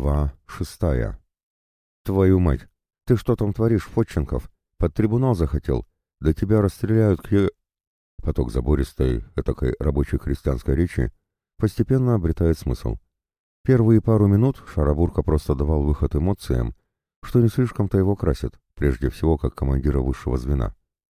Глава 6. «Твою мать! Ты что там творишь, Фотченков? Под трибунал захотел? Да тебя расстреляют Поток забористой, этакой рабочей крестьянской речи постепенно обретает смысл. Первые пару минут Шарабурка просто давал выход эмоциям, что не слишком-то его красит, прежде всего как командира высшего звена.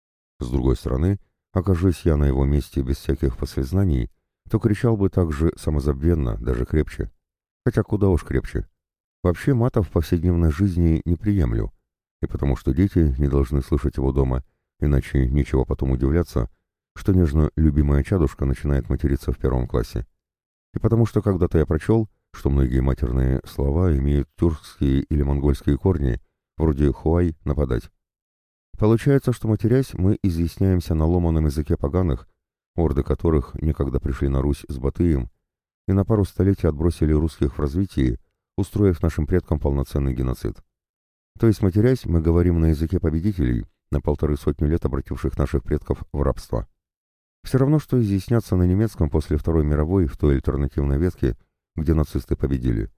С другой стороны, окажись я на его месте без всяких послезнаний, то кричал бы так же самозабвенно, даже крепче. Хотя куда уж крепче. Вообще мата в повседневной жизни не приемлю. И потому что дети не должны слышать его дома, иначе нечего потом удивляться, что нежно любимая чадушка начинает материться в 1 классе. И потому что когда-то я прочел, что многие матерные слова имеют тюркские или монгольские корни, вроде «хуай» — «нападать». Получается, что матерясь, мы изъясняемся на ломаном языке поганых, орды которых некогда пришли на Русь с Батыем, и на пару столетий отбросили русских в развитии, устроив нашим предкам полноценный геноцид. То есть, матерясь, мы говорим на языке победителей, на 1,5 лет обративших наших предков в рабство. Все равно, что изъясняться на немецком после Второй мировой в той альтернативной ветке, где нацисты победили.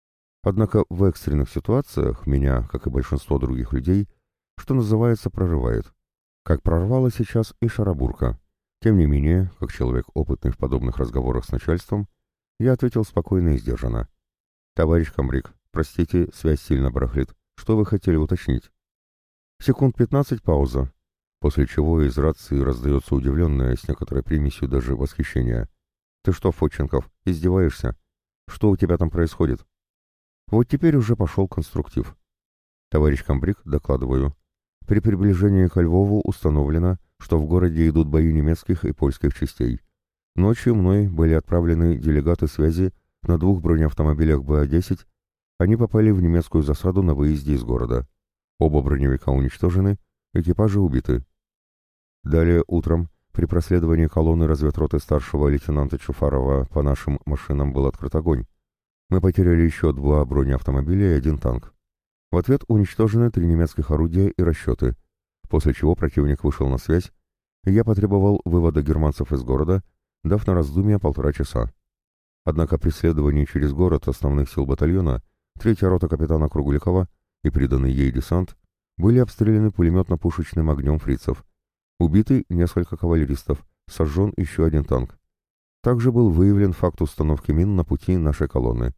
Однако в экстренных ситуациях меня, как и большинство других людей, что называется, прорывает. Как прорвало сейчас и Шарабурка. Тем не менее, как человек опытный в подобных разговорах с начальством, я ответил спокойно и сдержанно. «Товарищ комбриг, простите, связь сильно барахлит. Что вы хотели уточнить?» Секунд 15 пауза, после чего из рации раздается удивленное, с некоторой примесью даже восхищения. «Ты что, Фотченков, издеваешься? Что у тебя там происходит?» Вот теперь уже пошел конструктив. «Товарищ комбриг, докладываю. При приближении ко Львову установлено, что в городе идут бои немецких и польских частей. Ночью мной были отправлены делегаты связи на 2 бронеавтомобилях БА-10. Они попали в немецкую засаду на выезде из города. Оба броневика уничтожены, экипажи убиты. Далее утром при проследовании колонны разведроты старшего лейтенанта Чуфарова по нашим машинам был открыт огонь. Мы потеряли еще 2 бронеавтомобиля и 1 танк. В ответ уничтожены 3 немецких орудия и расчеты, после чего противник вышел на связь, и я потребовал вывода германцев из города, дав на раздумье 1,5 часа. Однако при следовании через город основных сил батальона 3-я рота капитана Кругликова и приданный ей десант были обстреляны пулеметно-пушечным огнем фрицев. Убиты несколько кавалеристов, сожжен еще 1 танк. Также был выявлен факт установки мин на пути нашей колонны.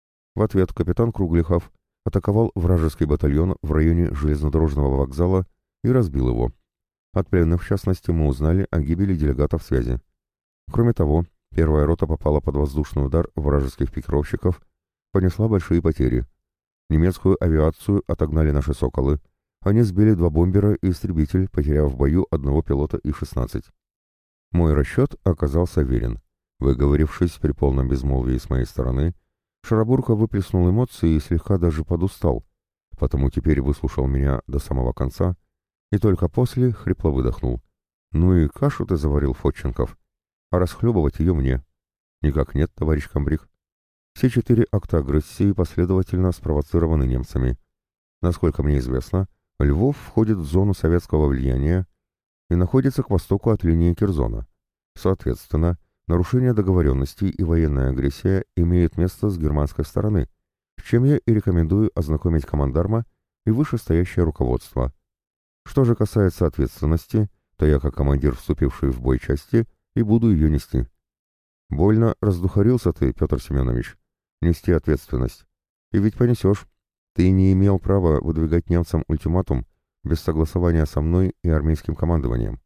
В ответ капитан Кругликов атаковал вражеский батальон в районе железнодорожного вокзала и разбил его. От пленных, в частности, мы узнали о гибели делегатов связи. Кроме того, 1-я рота попала под воздушный удар вражеских пикировщиков, понесла большие потери. Немецкую авиацию отогнали наши «Соколы». Они сбили 2 бомбера и истребитель, потеряв в бою 1 пилота И-16. Мой расчет оказался верен. Выговорившись при полном безмолвии с моей стороны, Шарабурка выплеснул эмоции и слегка даже подустал, потому теперь выслушал меня до самого конца и только после хрипло выдохнул. «Ну и кашу ты заварил, Фотченков, а расхлебывать ее мне». «Никак нет, товарищ комбриг. Все 4 акта агрессии последовательно спровоцированы немцами. Насколько мне известно, Львов входит в зону советского влияния и находится к востоку от линии Керзона. Соответственно, нарушение договоренностей и военная агрессия имеют место с германской стороны, с чем я и рекомендую ознакомить командарма и вышестоящее руководство. Что же касается ответственности, то я, как командир, вступивший в бой части, и буду ее нести». «Больно раздухарился ты, Петр Семенович. Нести ответственность. И ведь понесешь. Ты не имел права выдвигать немцам ультиматум без согласования со мной и армейским командованием».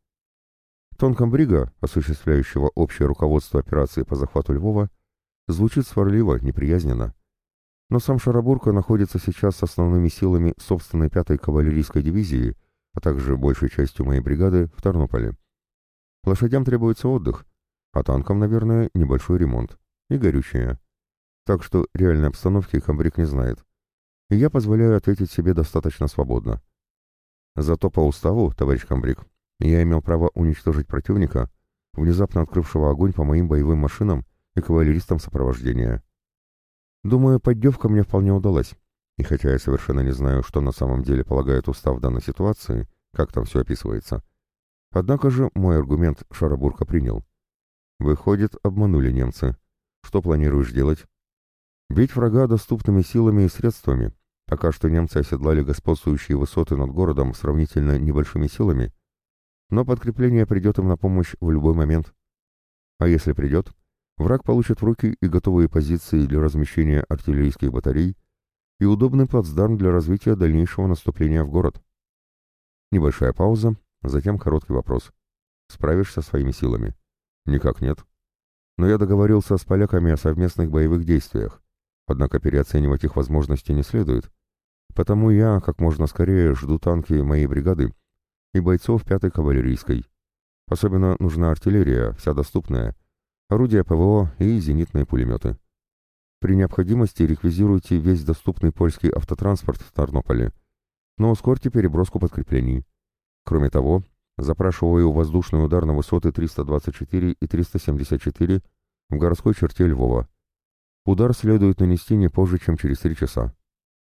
Тон комбрига, осуществляющего общее руководство операции по захвату Львова, звучит сварливо, неприязненно. Но сам Шарабурка находится сейчас с основными силами собственной 5-й кавалерийской дивизии, а также большей частью моей бригады в Тарнополе. Лошадям требуется отдых, а танкам, наверное, небольшой ремонт и горючее. Так что реальной обстановки комбриг не знает. И я позволяю ответить себе достаточно свободно. Зато по уставу, товарищ комбриг, я имел право уничтожить противника, внезапно открывшего огонь по моим боевым машинам и кавалеристам сопровождения. Думаю, поддевка мне вполне удалась. И хотя я совершенно не знаю, что на самом деле полагает устав в данной ситуации, как там все описывается, однако же мой аргумент Шарабурка принял. Выходит, обманули немцы. Что планируешь делать? Бить врага доступными силами и средствами. Пока что немцы оседлали господствующие высоты над городом сравнительно небольшими силами, но подкрепление придет им на помощь в любой момент. А если придет, враг получит в руки и готовые позиции для размещения артиллерийских батарей, и удобный плацдарм для развития дальнейшего наступления в город. Небольшая пауза, затем короткий вопрос. Справишься своими силами? Никак нет. Но я договорился с поляками о совместных боевых действиях, однако переоценивать их возможности не следует, потому я как можно скорее жду танки моей бригады и бойцов 5-й кавалерийской. Особенно нужна артиллерия, вся доступная, орудия ПВО и зенитные пулеметы. При необходимости реквизируйте весь доступный польский автотранспорт в Тарнополе, но ускорьте переброску подкреплений. Кроме того, запрашиваю воздушный удар на высоты 324 и 374 в городской черте Львова. Удар следует нанести не позже, чем через 3 часа.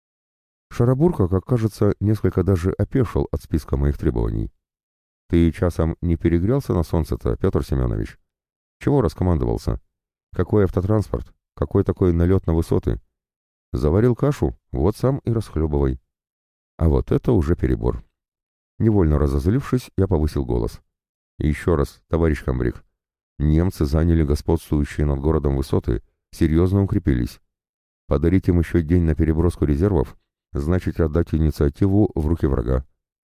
Шарабурка, как кажется, несколько даже опешил от списка моих требований. Ты часом не перегрелся на солнце-то, Петр Семенович? Чего раскомандовался? Какой автотранспорт? Какой такой налет на высоты? Заварил кашу? Вот сам и расхлебывай. А вот это уже перебор. Невольно разозлившись, я повысил голос. Еще раз, товарищ комбриг. Немцы заняли господствующие над городом высоты, серьезно укрепились. Подарить им еще день на переброску резервов, значит отдать инициативу в руки врага.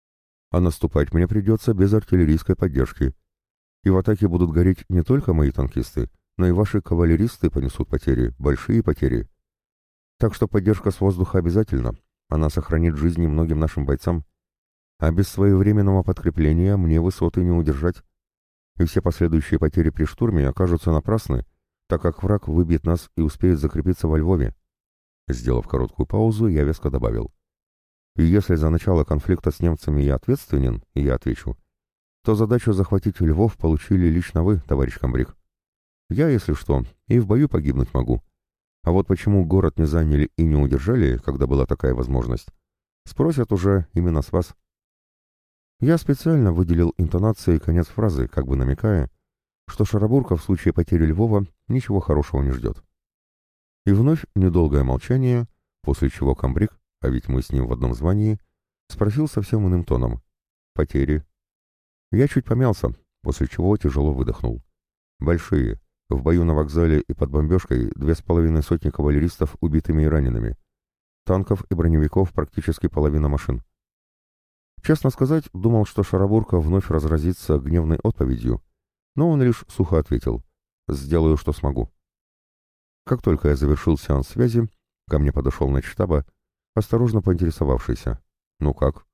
А наступать мне придется без артиллерийской поддержки. И в атаке будут гореть не только мои танкисты, но и ваши кавалеристы понесут потери, большие потери. Так что поддержка с воздуха обязательна, она сохранит жизни многим нашим бойцам. А без своевременного подкрепления мне высоты не удержать. И все последующие потери при штурме окажутся напрасны, так как враг выбьет нас и успеет закрепиться во Львове. Сделав короткую паузу, я веско добавил. И если за начало конфликта с немцами я ответственен, и я отвечу, то задачу захватить Львов получили лично вы, товарищ комбриг. Я, если что, и в бою погибнуть могу. А вот почему город не заняли и не удержали, когда была такая возможность, спросят уже именно с вас. Я специально выделил интонацией конец фразы, как бы намекая, что Шарабурка в случае потери Львова ничего хорошего не ждет. И вновь недолгое молчание, после чего комбриг, а ведь мы с ним в одном звании, спросил совсем иным тоном. Потери. Я чуть помялся, после чего тяжело выдохнул. Большие. В бою на вокзале и под бомбежкой 2,5 кавалеристов убитыми и ранеными. Танков и броневиков практически половина машин. Честно сказать, думал, что Шарабурка вновь разразится гневной отповедью, но он лишь сухо ответил: «Сделаю, что смогу». Как только я завершил сеанс связи, ко мне подошел начштаба, осторожно поинтересовавшийся: «Ну как?»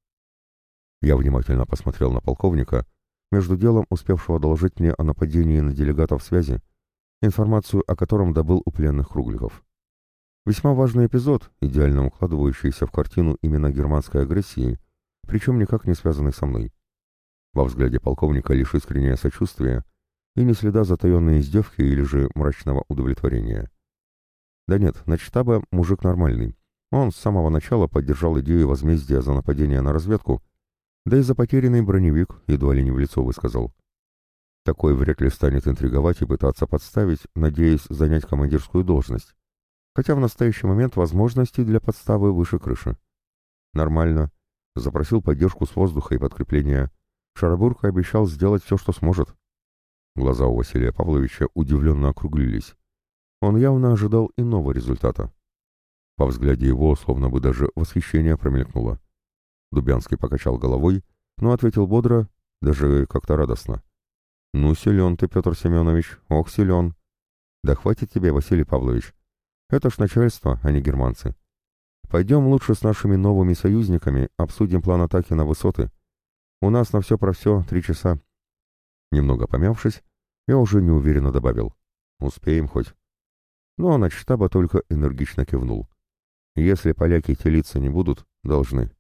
Я внимательно посмотрел на полковника, между делом успевшего доложить мне о нападении на делегатов связи, информацию о котором добыл у пленных Кругликов. Весьма важный эпизод, идеально укладывающийся в картину именно германской агрессии, причем никак не связанный со мной. Во взгляде полковника лишь искреннее сочувствие и ни следа затаенной издевки или же мрачного удовлетворения. Да нет, начштаба мужик нормальный. Он с самого начала поддержал идею возмездия за нападение на разведку, да и за потерянный броневик едва ли не в лицо высказал. Такой вряд ли станет интриговать и пытаться подставить, надеясь занять командирскую должность. Хотя в настоящий момент возможностей для подставы выше крыши. Нормально. Запросил поддержку с воздуха и подкрепления. Шарабурка обещал сделать все, что сможет. Глаза у Василия Павловича удивленно округлились. Он явно ожидал иного результата. По взгляде его словно бы даже восхищение промелькнуло. Дубянский покачал головой, но ответил бодро, даже как-то радостно. «Ну, силен ты, Петр Семенович, ох, силен. Да хватит тебе, Василий Павлович. Это ж начальство, а не германцы. Пойдем лучше с нашими новыми союзниками обсудим план атаки на высоты. У нас на все про все 3 часа». Немного помявшись, я уже неуверенно добавил: «Успеем хоть». Но начштаба только энергично кивнул. «Если поляки телиться не будут, должны».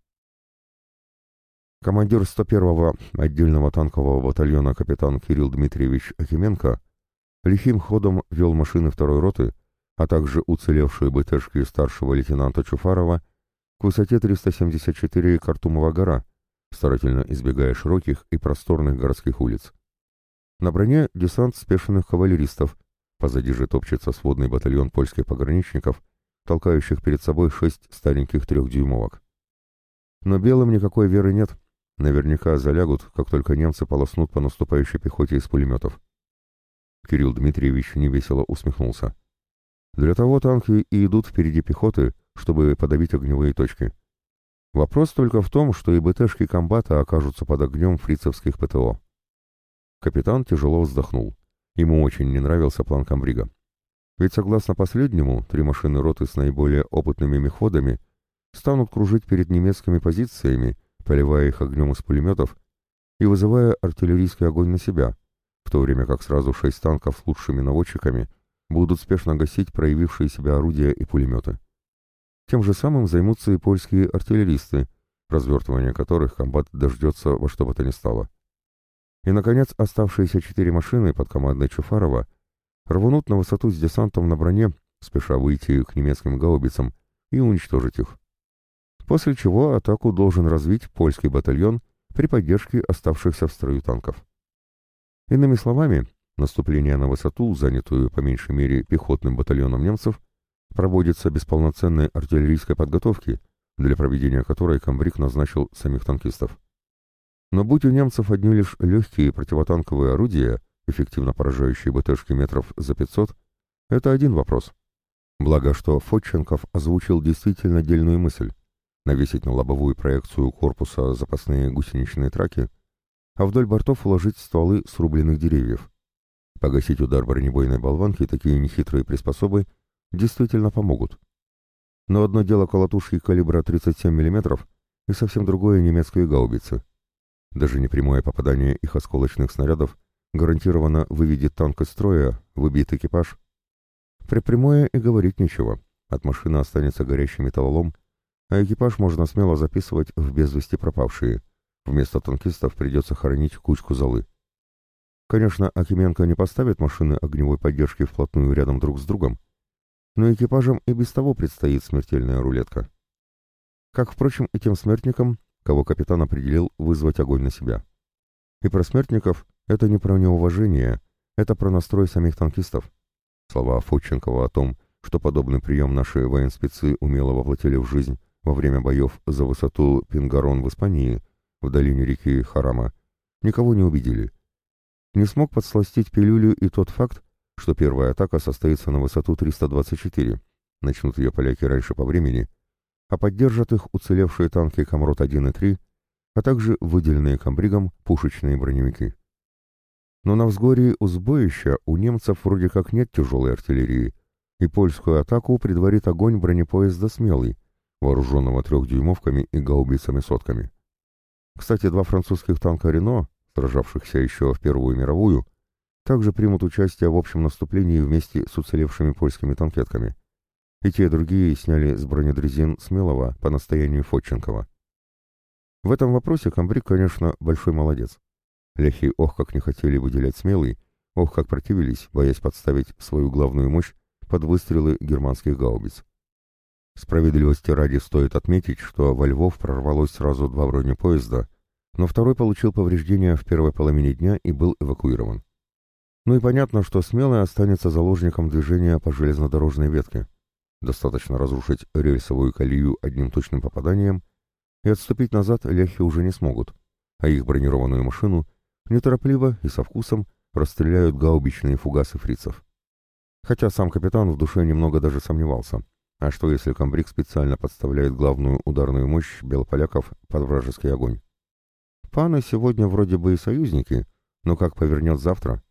Командир 101-го отдельного танкового батальона капитан Кирилл Дмитриевич Акименко лихим ходом вел машины второй роты, а также уцелевшие БТшки старшего лейтенанта Чуфарова к высоте 374 Картумова гора, старательно избегая широких и просторных городских улиц. На броне десант спешенных кавалеристов, позади же топчется сводный батальон польских пограничников, толкающих перед собой 6 стареньких 3-дюймовок. Но белым никакой веры нет. Наверняка залягут, как только немцы полоснут по наступающей пехоте из пулеметов. Кирилл Дмитриевич невесело усмехнулся. Для того танки и идут впереди пехоты, чтобы подавить огневые точки. Вопрос только в том, что и БТшки комбата окажутся под огнем фрицевских ПТО. Капитан тяжело вздохнул. Ему очень не нравился план комбрига. Ведь согласно последнему, 3 машины роты с наиболее опытными мехводами станут кружить перед немецкими позициями, поливая их огнем из пулеметов и вызывая артиллерийский огонь на себя, в то время как сразу 6 танков с лучшими наводчиками будут спешно гасить проявившие себя орудия и пулеметы. Тем же самым займутся и польские артиллеристы, развертывание которых комбат дождется во что бы то ни стало. И, наконец, оставшиеся 4 машины под командой Чуфарова рванут на высоту с десантом на броне, спеша выйти к немецким гаубицам и уничтожить их. После чего атаку должен развить польский батальон при поддержке оставшихся в строю танков. Иными словами, наступление на высоту, занятую по меньшей мере пехотным батальоном немцев, проводится без полноценной артиллерийской подготовки, для проведения которой комбриг назначил самих танкистов. Но будь у немцев одни лишь легкие противотанковые орудия, эффективно поражающие БТшки метров за 500, это один вопрос. Благо, что Фотченков озвучил действительно дельную мысль — навесить на лобовую проекцию корпуса запасные гусеничные траки, а вдоль бортов уложить стволы срубленных деревьев. Погасить удар бронебойной болванки такие нехитрые приспособы действительно помогут. Но одно дело колотушки калибра 37 мм и совсем другое немецкие гаубицы. Даже непрямое попадание их осколочных снарядов гарантированно выведет танк из строя, выбьет экипаж. Прямое и говорить нечего. От машины останется горящий металлолом, а экипаж можно смело записывать в без вести пропавшие. Вместо танкистов придется хоронить кучку золы. Конечно, Акименко не поставит машины огневой поддержки вплотную рядом друг с другом, но экипажам и без того предстоит смертельная рулетка. Как, впрочем, и тем смертникам, кого капитан определил вызвать огонь на себя. И про смертников это не про неуважение, это про настрой самих танкистов. Слова Фотченкова о том, что подобный прием наши военспецы умело воплотили в жизнь во время боев за высоту Пингарон в Испании, в долине реки Харама, никого не убедили. Не смог подсластить пилюлю и тот факт, что первая атака состоится на высоту 324, начнут ее поляки раньше по времени, а поддержат их уцелевшие танки Камрот-1 и 3, а также выделенные комбригом пушечные броневики. Но на взгорье у сбоища у немцев вроде как нет тяжелой артиллерии, и польскую атаку предварит огонь бронепоезда «Смелый», вооруженного 3-дюймовками и гаубицами-сотками. Кстати, 2 французских танка «Рено», сражавшихся еще в Первую мировую, также примут участие в общем наступлении вместе с уцелевшими польскими танкетками. И те, и другие сняли с бронедрезин «Смелого» по настоянию Фотченкова. В этом вопросе комбриг, конечно, большой молодец. Ляхи ох как не хотели выделять «Смелый», ох как противились, боясь подставить свою главную мощь под выстрелы германских гаубиц. Справедливости ради стоит отметить, что во Львов прорвалось сразу 2 бронепоезда, но второй получил повреждения в первой половине дня и был эвакуирован. Ну и понятно, что «Смелый» останется заложником движения по железнодорожной ветке. Достаточно разрушить рельсовую колею одним точным попаданием, и отступить назад ляхи уже не смогут, а их бронированную машину неторопливо и со вкусом расстреляют гаубичные фугасы фрицев. Хотя сам капитан в душе немного даже сомневался. А что, если комбриг специально подставляет главную ударную мощь белополяков под вражеский огонь? Паны сегодня вроде бы и союзники, но как повернет завтра?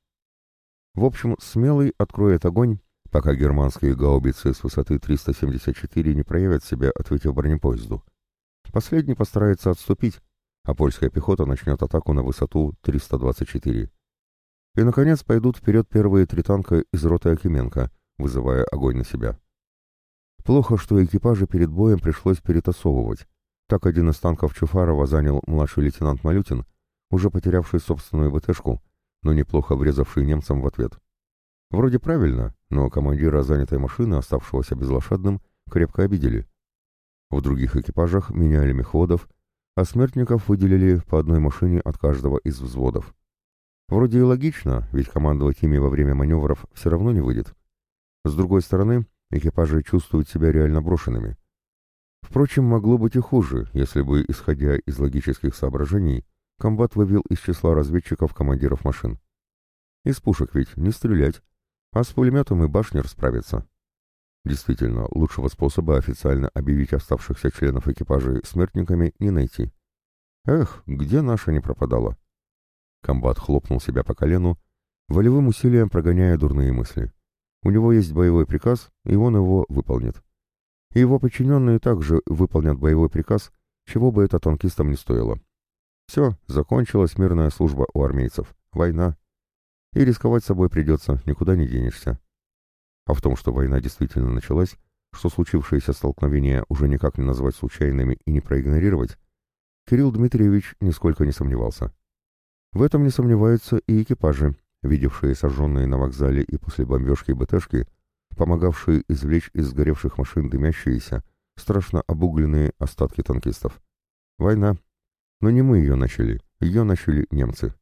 В общем, «Смелый» откроет огонь, пока германские гаубицы с высоты 374 не проявят себя, ответив бронепоезду. Последний постарается отступить, а польская пехота начнет атаку на высоту 324. И, наконец, пойдут вперед первые 3 танка из роты Акименко, вызывая огонь на себя. Плохо, что экипажи перед боем пришлось перетасовывать. Так один из танков Чуфарова занял младший лейтенант Малютин, уже потерявший собственную БТшку, но неплохо врезавший немцам в ответ. Вроде правильно, но командира занятой машины, оставшегося безлошадным, крепко обидели. В других экипажах меняли мехводов, а смертников выделили по одной машине от каждого из взводов. Вроде и логично, ведь командовать ими во время маневров все равно не выйдет. С другой стороны, экипажи чувствуют себя реально брошенными. Впрочем, могло быть и хуже, если бы, исходя из логических соображений, комбат вывел из числа разведчиков командиров машин. Из пушек ведь не стрелять, а с пулеметом и башнер справится. Действительно, лучшего способа официально объявить оставшихся членов экипажей смертниками не найти. Эх, где наша не пропадала? Комбат хлопнул себя по колену, волевым усилием прогоняя дурные мысли. У него есть боевой приказ, и он его выполнит. И его подчиненные также выполнят боевой приказ, чего бы это танкистам не стоило. Все, закончилась мирная служба у армейцев. Война. И рисковать собой придется, никуда не денешься. А в том, что война действительно началась, что случившиеся столкновения уже никак не назвать случайными и не проигнорировать, Кирилл Дмитриевич нисколько не сомневался. В этом не сомневаются и экипажи, видевшие сожженные на вокзале и после бомбежки БТшки, помогавшие извлечь из сгоревших машин дымящиеся, страшно обугленные остатки танкистов. Война. Но не мы ее начали немцы.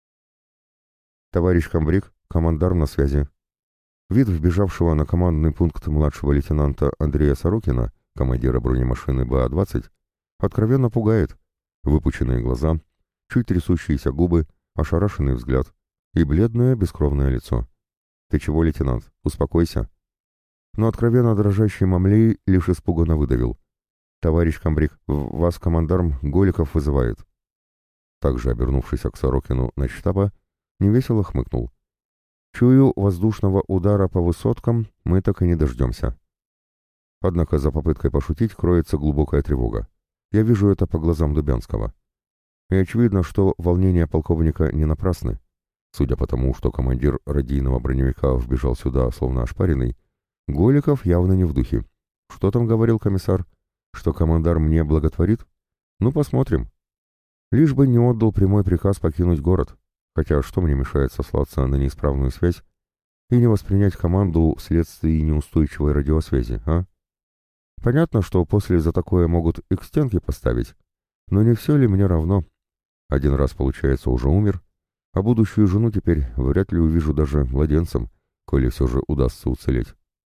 Товарищ комбриг, командарм на связи. Вид вбежавшего на командный пункт младшего лейтенанта Андрея Сорокина, командира бронемашины БА-20, откровенно пугает. Выпученные глаза, чуть трясущиеся губы, ошарашенный взгляд и бледное бескровное лицо. «Ты чего, лейтенант? Успокойся». Но откровенно дрожащий Мамлей лишь испуганно выдавил. «Товарищ комбриг, вас командарм Голиков вызывает». Также, обернувшись к Сорокину начштаба, невесело хмыкнул. «Чую, воздушного удара по высоткам мы так и не дождемся». Однако за попыткой пошутить кроется глубокая тревога. Я вижу это по глазам Дубянского. И очевидно, что волнения полковника не напрасны. Судя по тому, что командир радийного броневика вбежал сюда, словно ошпаренный, Голиков явно не в духе. Что там говорил комиссар? Что командар мне благотворит? Ну, посмотрим. Лишь бы не отдал прямой приказ покинуть город. Хотя что мне мешает сослаться на неисправную связь и не воспринять команду вследствие неустойчивой радиосвязи, а? Понятно, что после за такое могут и к стенке поставить, но не все ли мне равно? Один раз, получается, уже умер, а будущую жену теперь вряд ли увижу даже младенцем, коли все же удастся уцелеть.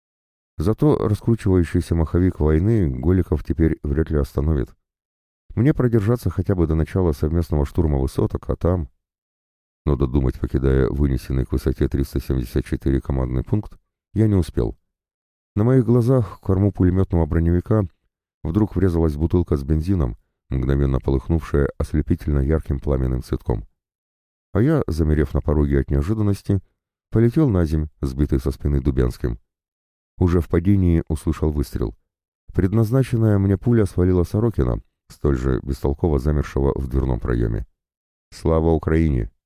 Зато раскручивающийся маховик войны Голиков теперь вряд ли остановит. Мне продержаться хотя бы до начала совместного штурма высоток, а там... Но додумать, покидая вынесенный к высоте 374 командный пункт, я не успел. На моих глазах в корму пулеметного броневика вдруг врезалась бутылка с бензином, мгновенно полыхнувшая ослепительно ярким пламенным цветком. А я, замерев на пороге от неожиданности, полетел на земь, сбитый со спины Дубянским. Уже в падении услышал выстрел. Предназначенная мне пуля свалила Сорокина, столь же бестолково замершего в дверном проеме. «Слава Украине!»